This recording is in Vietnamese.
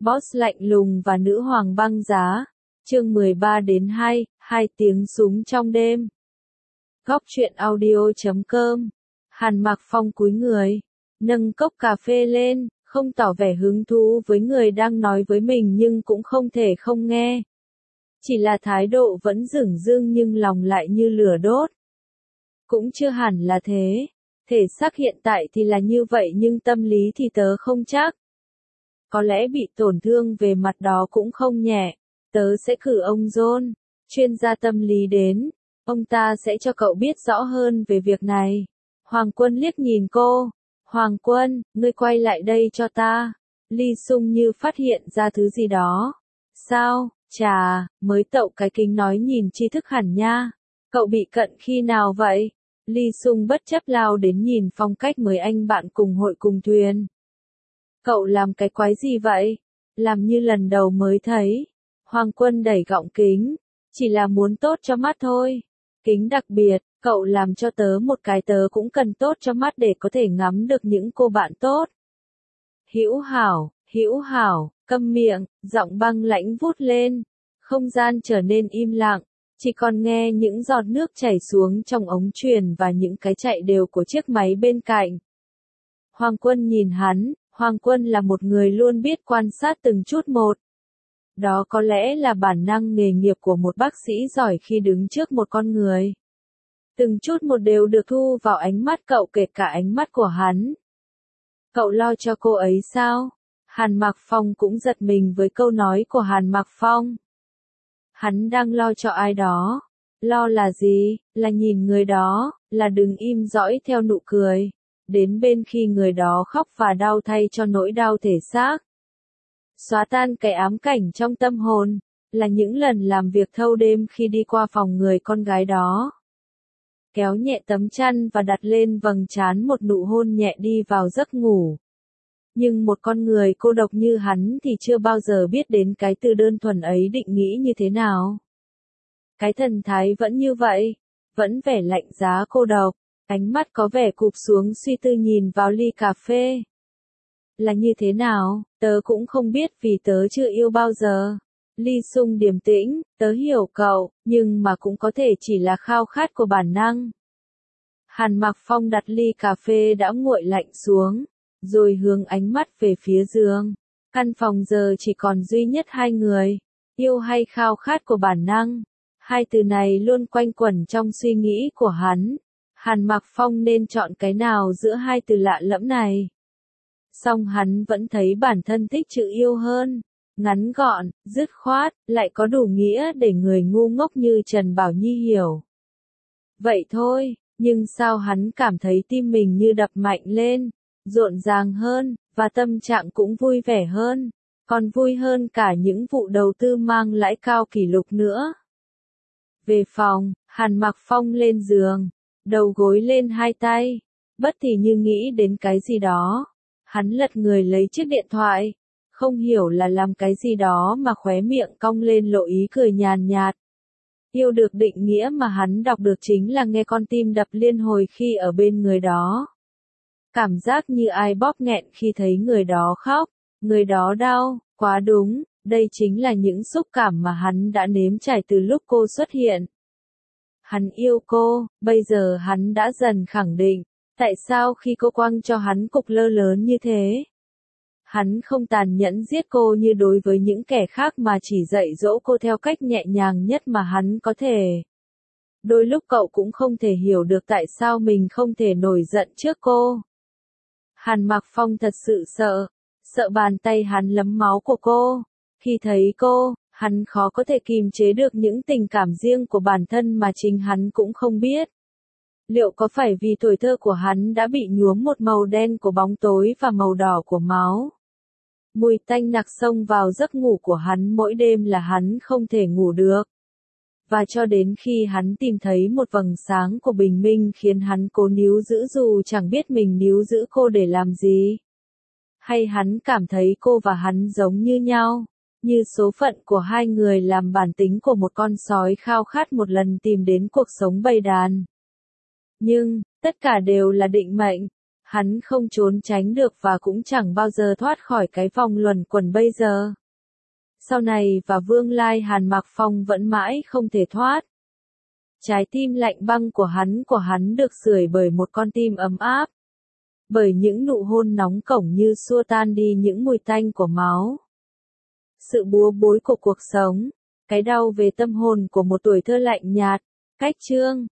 Boss lạnh lùng và nữ hoàng băng giá. Chương 13-2, 2 tiếng súng trong đêm. Góc truyện audio.com. Hàn Mặc Phong cúi người, nâng cốc cà phê lên, không tỏ vẻ hứng thú với người đang nói với mình nhưng cũng không thể không nghe. Chỉ là thái độ vẫn dửng dưng nhưng lòng lại như lửa đốt. Cũng chưa hẳn là thế. Thể xác hiện tại thì là như vậy nhưng tâm lý thì tớ không chắc. Có lẽ bị tổn thương về mặt đó cũng không nhẹ. Tớ sẽ cử ông John, chuyên gia tâm lý đến. Ông ta sẽ cho cậu biết rõ hơn về việc này. Hoàng Quân liếc nhìn cô. Hoàng Quân, ngươi quay lại đây cho ta. Ly Sung như phát hiện ra thứ gì đó. Sao, chà, mới tậu cái kính nói nhìn tri thức hẳn nha. Cậu bị cận khi nào vậy? Ly Sung bất chấp lao đến nhìn phong cách mới anh bạn cùng hội cùng thuyền. Cậu làm cái quái gì vậy? Làm như lần đầu mới thấy. Hoàng Quân đẩy gọng kính. Chỉ là muốn tốt cho mắt thôi. Kính đặc biệt, cậu làm cho tớ một cái tớ cũng cần tốt cho mắt để có thể ngắm được những cô bạn tốt. Hữu hảo, câm miệng, giọng băng lãnh vút lên. Không gian trở nên im lặng. Chỉ còn nghe những giọt nước chảy xuống trong ống truyền và những cái chạy đều của chiếc máy bên cạnh. Hoàng Quân nhìn hắn, Hoàng Quân là một người luôn biết quan sát từng chút một. Đó có lẽ là bản năng nghề nghiệp của một bác sĩ giỏi khi đứng trước một con người. Từng chút một đều được thu vào ánh mắt cậu kể cả ánh mắt của hắn. Cậu lo cho cô ấy sao? Hàn Mặc Phong cũng giật mình với câu nói của Hàn Mặc Phong. Hắn đang lo cho ai đó. Lo là gì? Là nhìn người đó, là đứng im dõi theo nụ cười. Đến bên khi người đó khóc và đau thay cho nỗi đau thể xác. Xóa tan cái ám cảnh trong tâm hồn, là những lần làm việc thâu đêm khi đi qua phòng người con gái đó. Kéo nhẹ tấm chăn và đặt lên vầng trán một nụ hôn nhẹ đi vào giấc ngủ. Nhưng một con người cô độc như hắn thì chưa bao giờ biết đến cái từ đơn thuần ấy định nghĩa như thế nào. Cái thần thái vẫn như vậy, vẫn vẻ lạnh giá cô độc, ánh mắt có vẻ cụp xuống suy tư nhìn vào ly cà phê. Là như thế nào, tớ cũng không biết vì tớ chưa yêu bao giờ. Ly Sung điềm tĩnh, tớ hiểu cậu, nhưng mà cũng có thể chỉ là khao khát của bản năng. Hàn Mặc Phong đặt ly cà phê đã nguội lạnh xuống, rồi hướng ánh mắt về phía giường. Căn phòng giờ chỉ còn duy nhất hai người, yêu hay khao khát của bản năng. Hai từ này luôn quanh quẩn trong suy nghĩ của hắn. Hàn Mặc Phong nên chọn cái nào giữa hai từ lạ lẫm này. Song hắn vẫn thấy bản thân thích chữ yêu hơn. Ngắn gọn, dứt khoát, lại có đủ nghĩa để người ngu ngốc như Trần Bảo Nhi hiểu. Vậy thôi, nhưng sao hắn cảm thấy tim mình như đập mạnh lên, rộn ràng hơn, và tâm trạng cũng vui vẻ hơn, còn vui hơn cả những vụ đầu tư mang lãi cao kỷ lục nữa. Về phòng, Hàn Mặc Phong lên giường, đầu gối lên hai tay, bất thì như nghĩ đến cái gì đó. Hắn lật người lấy chiếc điện thoại, không hiểu là làm cái gì đó mà khóe miệng cong lên lộ ý cười nhàn nhạt. Yêu được định nghĩa mà hắn đọc được chính là nghe con tim đập liên hồi khi ở bên người đó. Cảm giác như ai bóp nghẹn khi thấy người đó khóc, người đó đau, quá đúng, đây chính là những xúc cảm mà hắn đã nếm trải từ lúc cô xuất hiện. Hắn yêu cô, bây giờ hắn đã dần khẳng định. Tại sao khi cô quăng cho hắn cục lơ lớn như thế? Hắn không tàn nhẫn giết cô như đối với những kẻ khác mà chỉ dạy dỗ cô theo cách nhẹ nhàng nhất mà hắn có thể. Đôi lúc cậu cũng không thể hiểu được tại sao mình không thể nổi giận trước cô. Hàn Mặc Phong thật sự sợ bàn tay hắn lấm máu của cô. Khi thấy cô, hắn khó có thể kìm chế được những tình cảm riêng của bản thân mà chính hắn cũng không biết. Liệu có phải vì tuổi thơ của hắn đã bị nhuốm một màu đen của bóng tối và màu đỏ của máu? Mùi tanh nặc xông vào giấc ngủ của hắn mỗi đêm là hắn không thể ngủ được. Và cho đến khi hắn tìm thấy một vầng sáng của bình minh khiến hắn cố níu giữ dù chẳng biết mình níu giữ cô để làm gì. Hay hắn cảm thấy cô và hắn giống như nhau, như số phận của hai người làm bản tính của một con sói khao khát một lần tìm đến cuộc sống bầy đàn. Nhưng, tất cả đều là định mệnh. Hắn không trốn tránh được và cũng chẳng bao giờ thoát khỏi cái vòng luẩn quẩn bây giờ. Sau này và Vương Lai Hàn Mạc Phong vẫn mãi không thể thoát. Trái tim lạnh băng của hắn được sưởi bởi một con tim ấm áp. Bởi những nụ hôn nóng cổng như xua tan đi những mùi tanh của máu. Sự búa bối của cuộc sống. Cái đau về tâm hồn của một tuổi thơ lạnh nhạt. Cách chương